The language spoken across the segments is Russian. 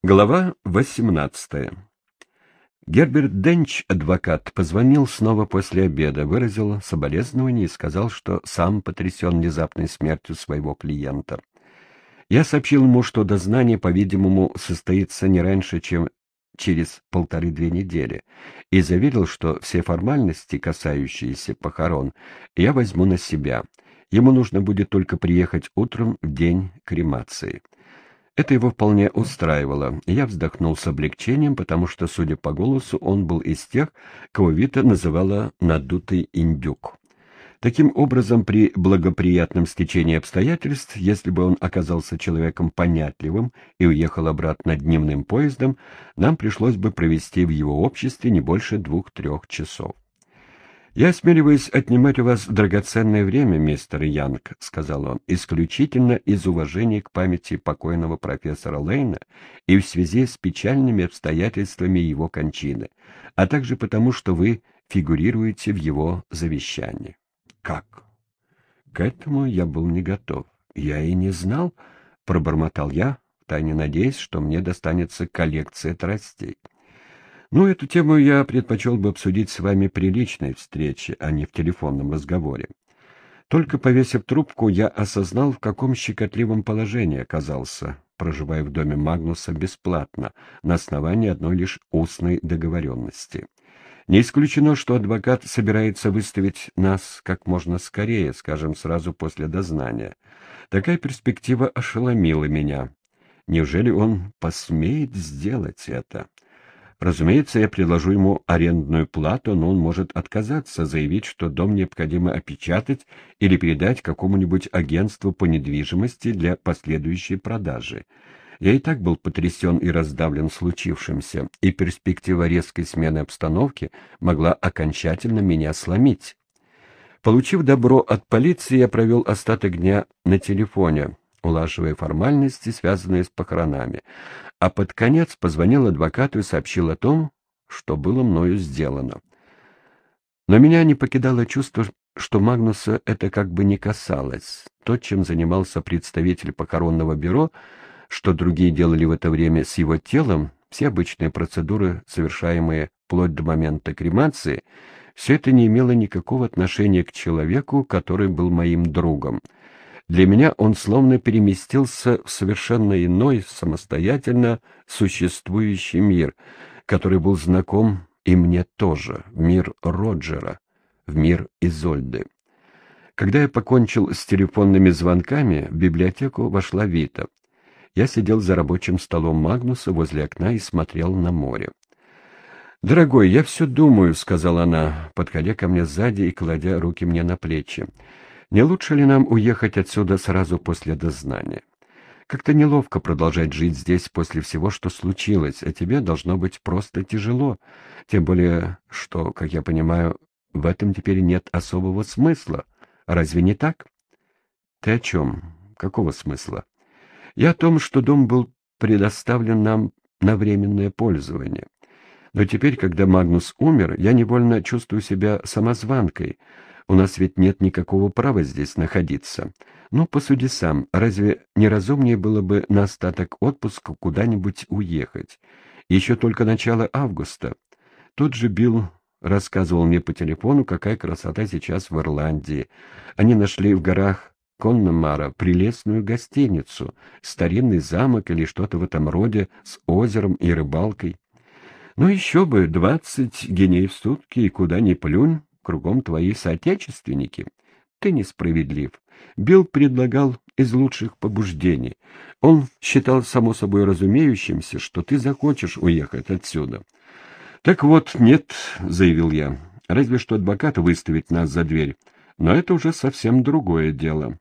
Глава 18. Герберт Денч, адвокат, позвонил снова после обеда, выразил соболезнования и сказал, что сам потрясен внезапной смертью своего клиента. Я сообщил ему, что дознание, по-видимому, состоится не раньше, чем через 1,5-2 недели, и заверил, что все формальности, касающиеся похорон, я возьму на себя. Ему нужно будет только приехать утром в день кремации. Это его вполне устраивало, и я вздохнул с облегчением, потому что, судя по голосу, он был из тех, кого Вита называла «надутый индюк». Таким образом, при благоприятном стечении обстоятельств, если бы он оказался человеком понятливым и уехал обратно дневным поездом, нам пришлось бы провести в его обществе не больше 2-3 часов. «Я осмеливаюсь отнимать у вас драгоценное время, мистер Янг», — сказал он, — «исключительно из уважения к памяти покойного профессора Лейна и в связи с печальными обстоятельствами его кончины, а также потому, что вы фигурируете в его завещании». «Как?» К этому я был не готов. «Я и не знал», — пробормотал я, втайне надеясь, что мне достанется коллекция тростей. «Ну, эту тему я предпочел бы обсудить с вами при личной встрече, а не в телефонном разговоре». Только повесив трубку, я осознал, в каком щекотливом положении оказался, проживая в доме Магнуса бесплатно, на основании одной лишь устной договоренности. Не исключено, что адвокат собирается выставить нас как можно скорее, скажем, сразу после дознания. Такая перспектива ошеломила меня. Неужели он посмеет сделать это? Разумеется, я предложу ему арендную плату, но он может отказаться, заявить, что дом необходимо опечатать или передать какому-нибудь агентству по недвижимости для последующей продажи. Я и так был потрясен и раздавлен случившимся, и перспектива резкой смены обстановки могла окончательно меня сломить. Получив добро от полиции, я провел остаток дня на телефоне, улаживая формальности, связанные с похоронами, а под конец позвонил адвокату и сообщил о том, что было мною сделано. Но меня не покидало чувство, что Магнуса это как бы не касалось. То, чем занимался представитель похоронного бюро, что другие делали в это время с его телом, все обычные процедуры, совершаемые вплоть до момента кремации, все это не имело никакого отношения к человеку, который был моим другом. Для меня он словно переместился в совершенно иной, самостоятельно существующий мир, который был знаком и мне тоже, в мир Роджера, в мир Изольды. Когда я покончил с телефонными звонками, в библиотеку вошла Вита. Я сидел за рабочим столом Магнуса возле окна и смотрел на море. «Дорогой, я все думаю», — сказала она, подходя ко мне сзади и кладя руки мне на плечи. «Не лучше ли нам уехать отсюда сразу после дознания? Как-то неловко продолжать жить здесь после всего, что случилось, а тебе должно быть просто тяжело, тем более, что, как я понимаю, в этом теперь нет особого смысла. Разве не так?» «Ты о чем? Какого смысла?» «Я о том, что дом был предоставлен нам на временное пользование. Но теперь, когда Магнус умер, я невольно чувствую себя самозванкой. У нас ведь нет никакого права здесь находиться. Ну, посуди сам, разве не разумнее было бы на остаток отпуска куда-нибудь уехать? Еще только начало августа. Тут же Билл рассказывал мне по телефону, какая красота сейчас в Ирландии. Они нашли в горах Коннемара прелестную гостиницу, старинный замок или что-то в этом роде, с озером и рыбалкой. Ну еще бы, 20 геней в сутки, и куда ни плюнь, кругом твои соотечественники. Ты несправедлив. Билл предлагал из лучших побуждений. Он считал само собой разумеющимся, что ты захочешь уехать отсюда. Так вот, нет, заявил я, разве что адвокат выставит нас за дверь, но это уже совсем другое дело.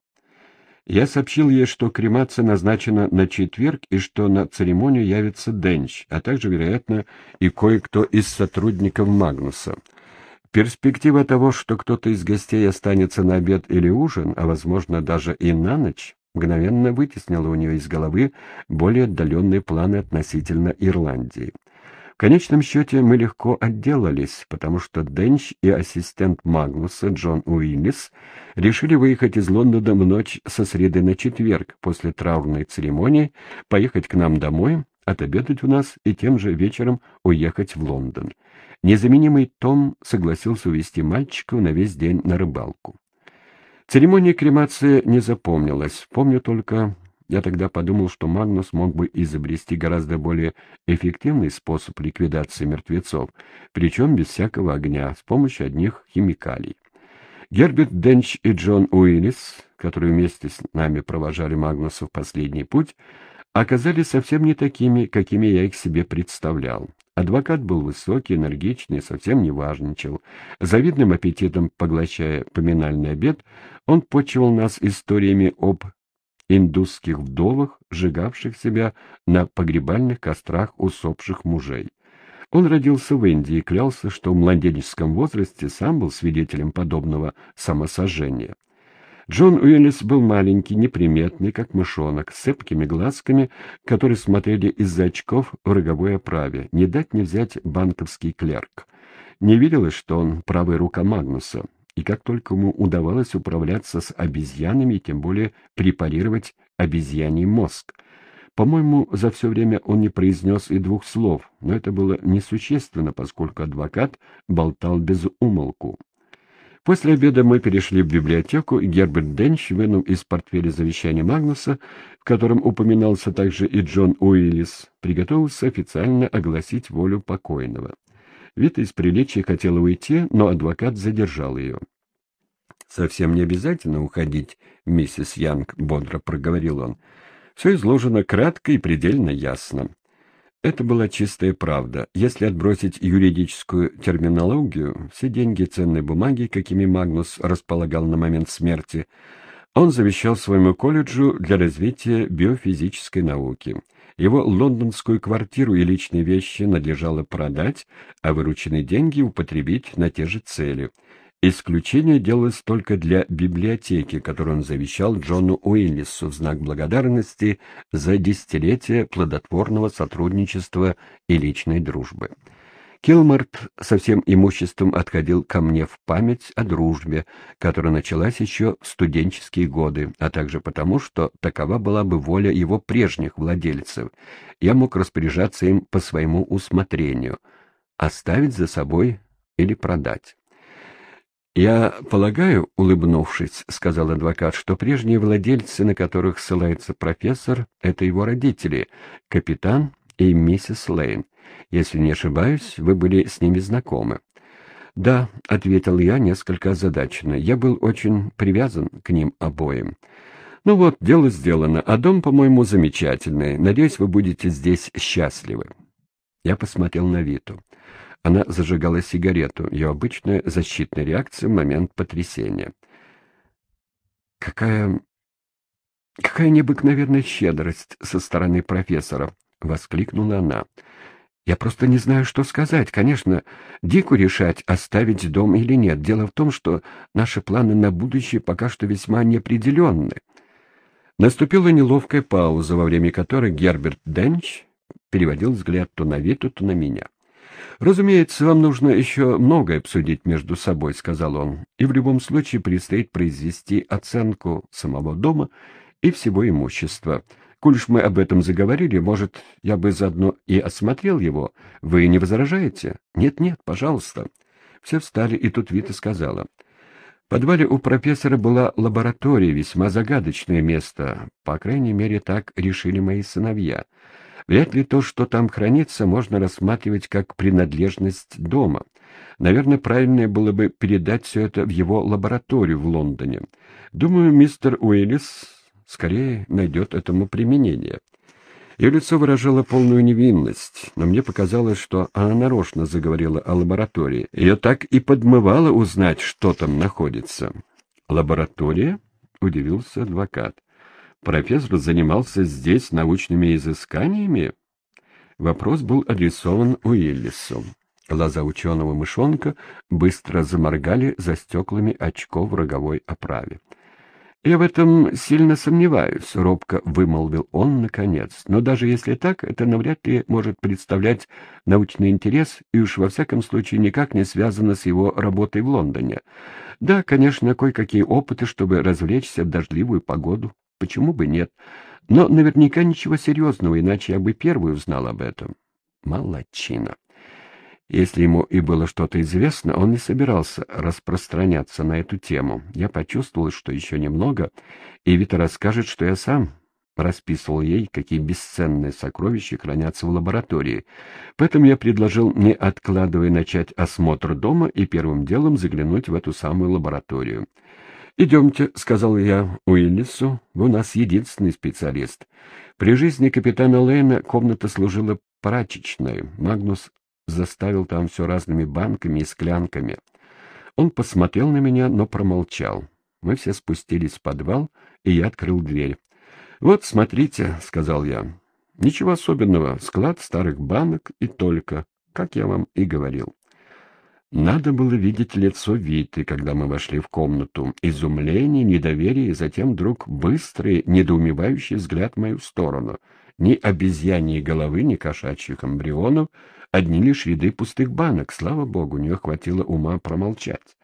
Я сообщил ей, что кремация назначена на четверг и что на церемонию явится Денч, а также, вероятно, и кое-кто из сотрудников Магнуса. Перспектива того, что кто-то из гостей останется на обед или ужин, а, возможно, даже и на ночь, мгновенно вытеснила у нее из головы более отдаленные планы относительно Ирландии. В конечном счете мы легко отделались, потому что Денч и ассистент Магнуса Джон Уиллис решили выехать из Лондона в ночь со среды на четверг после траурной церемонии, поехать к нам домой, отобедать у нас и тем же вечером уехать в Лондон. Незаменимый Том согласился увезти мальчиков на весь день на рыбалку. Церемония кремации не запомнилась. Помню только, я тогда подумал, что Магнус мог бы изобрести гораздо более эффективный способ ликвидации мертвецов, причем без всякого огня, с помощью одних химикалий. Герберт Денч и Джон Уиллис, которые вместе с нами провожали Магнуса в последний путь, оказались совсем не такими, какими я их себе представлял. Адвокат был высокий, энергичный, совсем не важничал. Завидным аппетитом поглощая поминальный обед, он почивал нас историями об индусских вдовах, сжигавших себя на погребальных кострах усопших мужей. Он родился в Индии и клялся, что в младенческом возрасте сам был свидетелем подобного самосожжения. Джон Уиллис был маленький, неприметный, как мышонок, с цепкими глазками, которые смотрели из-за очков в роговой оправе. Не дать не взять банковский клерк. Не верилось, что он правая рука Магнуса, и как только ему удавалось управляться с обезьянами, тем более препарировать обезьяний мозг. По-моему, за все время он не произнес и двух слов, но это было несущественно, поскольку адвокат болтал без умолку. После обеда мы перешли в библиотеку, и Герберт Денч, вынув из портфеля завещание Магнуса, в котором упоминался также и Джон Уиллис, приготовился официально огласить волю покойного. Вита из приличия хотела уйти, но адвокат задержал ее. «Совсем не обязательно уходить, миссис Янг», — бодро проговорил он. «Все изложено кратко и предельно ясно». Это была чистая правда. Если отбросить юридическую терминологию, все деньги, ценные бумаги, какими Магнус располагал на момент смерти, он завещал своему колледжу для развития биофизической науки. Его лондонскую квартиру и личные вещи надлежало продать, а вырученные деньги употребить на те же цели. Исключение делалось только для библиотеки, которую он завещал Джону Уиллису в знак благодарности за десятилетие плодотворного сотрудничества и личной дружбы. Килмарт со всем имуществом отходил ко мне в память о дружбе, которая началась еще в студенческие годы, а также потому, что такова была бы воля его прежних владельцев. Я мог распоряжаться им по своему усмотрению, оставить за собой или продать. «Я полагаю, — улыбнувшись, — сказал адвокат, — что прежние владельцы, на которых ссылается профессор, — это его родители, капитан и миссис Лейн. Если не ошибаюсь, вы были с ними знакомы». «Да, — ответил я несколько озадаченно, — я был очень привязан к ним обоим». «Ну вот, дело сделано, а дом, по-моему, замечательный. Надеюсь, вы будете здесь счастливы». Я посмотрел на Виту. Она зажигала сигарету, ее обычная защитная реакция в момент потрясения. «Какая необыкновенная щедрость со стороны профессора!» — воскликнула она. «Я просто не знаю, что сказать. Конечно, Дику решать, оставить дом или нет. Дело в том, что наши планы на будущее пока что весьма неопределенны». Наступила неловкая пауза, во время которой Герберт Денч переводил взгляд то на Виту, то на меня. «Разумеется, вам нужно еще многое обсудить между собой», — сказал он, «и в любом случае предстоит произвести оценку самого дома и всего имущества. Коль уж мы об этом заговорили, может, я бы заодно и осмотрел его. Вы не возражаете?» «Нет-нет, пожалуйста». Все встали, и тут Вита сказала: «В подвале у профессора была лаборатория, весьма загадочное место. По крайней мере, так решили мои сыновья. Вряд ли то, что там хранится, можно рассматривать как принадлежность дома. Наверное, правильнее было бы передать все это в его лабораторию в Лондоне. Думаю, мистер Уиллис скорее найдет этому применение». Ее лицо выражало полную невинность, но мне показалось, что она нарочно заговорила о лаборатории. Ее так и подмывало узнать, что там находится. «Лаборатория?» — удивился адвокат. «Профессор занимался здесь научными изысканиями?» Вопрос был адресован Уиллису. Глаза ученого-мышонка быстро заморгали за стеклами очков в роговой оправе. «Я в этом сильно сомневаюсь», — робко вымолвил он наконец. «Но даже если так, это навряд ли может представлять научный интерес и уж во всяком случае никак не связано с его работой в Лондоне. Да, конечно, кое-какие опыты, чтобы развлечься в дождливую погоду. Почему бы нет? Но наверняка ничего серьезного, иначе я бы первый узнал об этом. Молодчина. Если ему и было что-то известно, он не собирался распространяться на эту тему. Я почувствовал, что еще немного, и Вита расскажет, что я сам расписывал ей, какие бесценные сокровища хранятся в лаборатории. Поэтому я предложил, не откладывая, начать осмотр дома и первым делом заглянуть в эту самую лабораторию. «Идемте», — сказал я Уиллису, — «вы у нас единственный специалист. При жизни капитана Лейна комната служила прачечной. Магнус заставил там все разными банками и склянками». Он посмотрел на меня, но промолчал. Мы все спустились в подвал, и я открыл дверь. «Вот, смотрите», — сказал я. «Ничего особенного, склад старых банок и только, как я вам и говорил». Надо было видеть лицо Виты, когда мы вошли в комнату. Изумление, недоверие, и затем вдруг быстрый, недоумевающий взгляд в мою сторону. Ни обезьяньей головы, ни кошачьих эмбрионов, одни лишь ряды пустых банок. Слава богу, у нее хватило ума промолчать.